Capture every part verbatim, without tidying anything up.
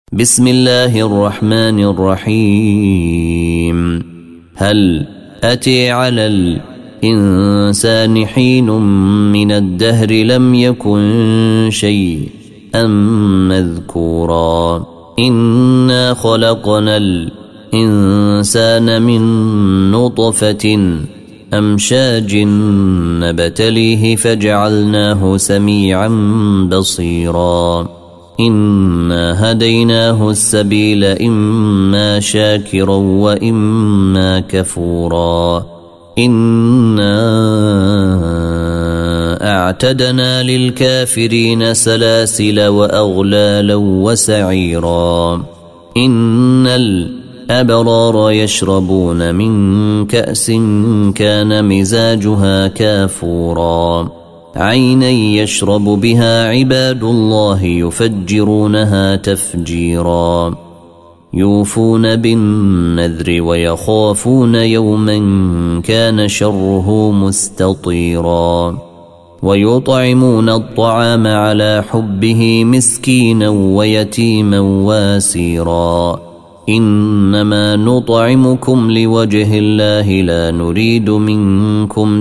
بسم الله الرحمن الرحيم. هل أتي على الإنسان حين من الدهر لم يكن شيئا مذكورا إنا خلقنا الإنسان من نطفة أمشاج نبتليه فجعلناه سميعا بصيرا إنا هديناه السبيل إما شاكرا وإما كفورا إنا أعتدنا للكافرين سلاسل وأغلالا وسعيرا إن الأبرار يشربون من كأس كان مزاجها كافورا عينا يشرب بها عباد الله يفجرونها تفجيرا يوفون بالنذر ويخافون يوما كان شره مستطيرا ويطعمون الطعام على حبه مسكينا ويتيما واسيرا إنما نطعمكم لوجه الله لا نريد منكم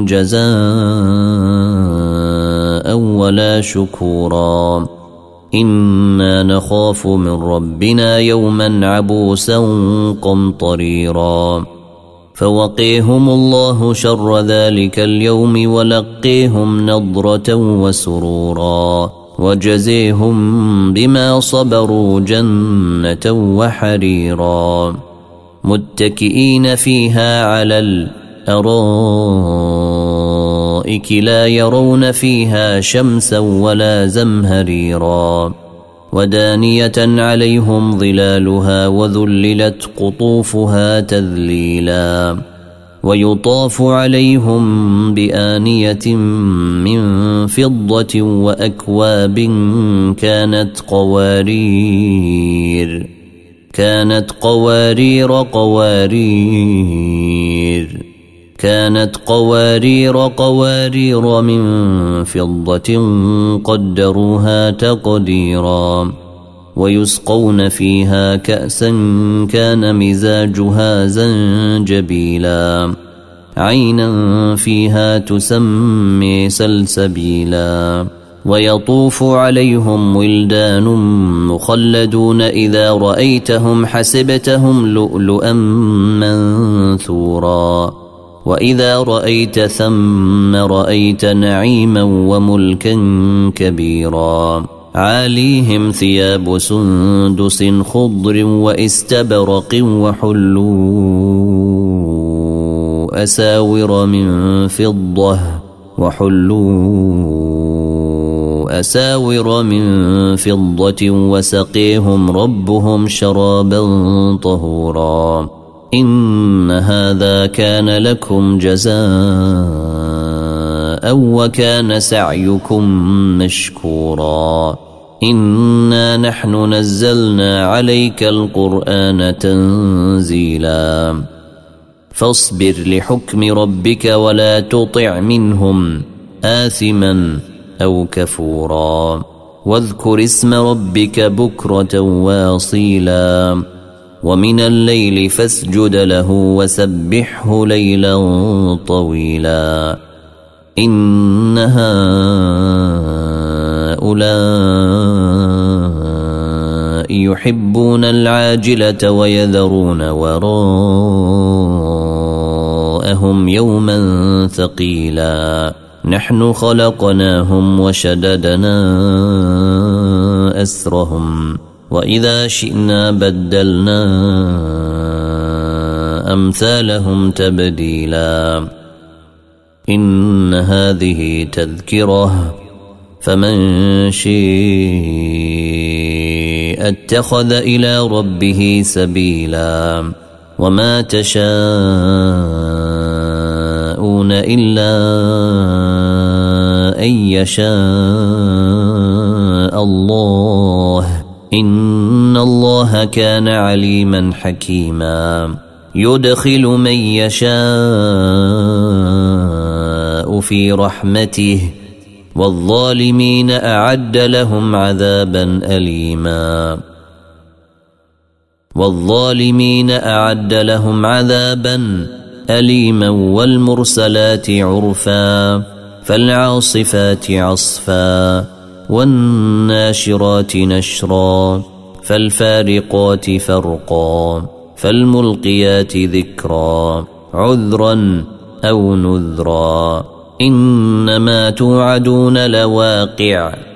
جزاء ولا شكورا إنا نخاف من ربنا يوما عبوسا قمطريرا فوقيهم الله شر ذلك اليوم ولقيهم نضرة وسرورا وجزيهم بما صبروا جنة وحريرا متكئين فيها على الأرائك لا يرون فيها شمسا ولا زمهريرا ودانية عليهم ظلالها وذللت قطوفها تذليلا ويطاف عليهم بآنية من فضة وأكواب كانت قوارير كانت قوارير قوارير كانت قوارير قوارير من فضة قدروها تقديرا ويسقون فيها كأسا كان مزاجها زنجبيلا عينا فيها تسمي سلسبيلا ويطوف عليهم ولدان مخلدون إذا رأيتهم حسبتهم لؤلؤا منثورا وإذا رأيت ثم رأيت نعيما وملكا كبيرا عاليهم ثياب سندس خضر واستبرق وحلوا أساور من فضة وحلوا أساور من فضة وسقيهم ربهم شرابا طهورا إن هذا كان لكم جزاء وكان سعيكم مشكورا إنا نحن نزلنا عليك القرآن تنزيلا فاصبر لحكم ربك ولا تطع منهم آثما أو كفورا واذكر اسم ربك بكرة واصيلا ومن الليل فاسجد له وسبحه ليلا طويلا إن هؤلاء يحبون العاجلة ويذرون وراءهم يوما ثقيلا نحن خلقناهم وشددنا أسرهم وإذا شئنا بدلنا أمثالهم تبديلا إن هذه تذكرة فمن شاء اتخذ إلى ربه سبيلا وما تشاءون إلا أن يشاء الله إن الله كان عليما حكيما يدخل من يشاء في رحمته والظالمين أعد لهم عذابا أليما والظالمين أعد لهم عذابا أليما والمرسلات عرفا فالعاصفات عصفا والناشرات نشرا فالفارقات فرقا فالملقيات ذكرا عذرا أو نذرا إنما توعدون لواقع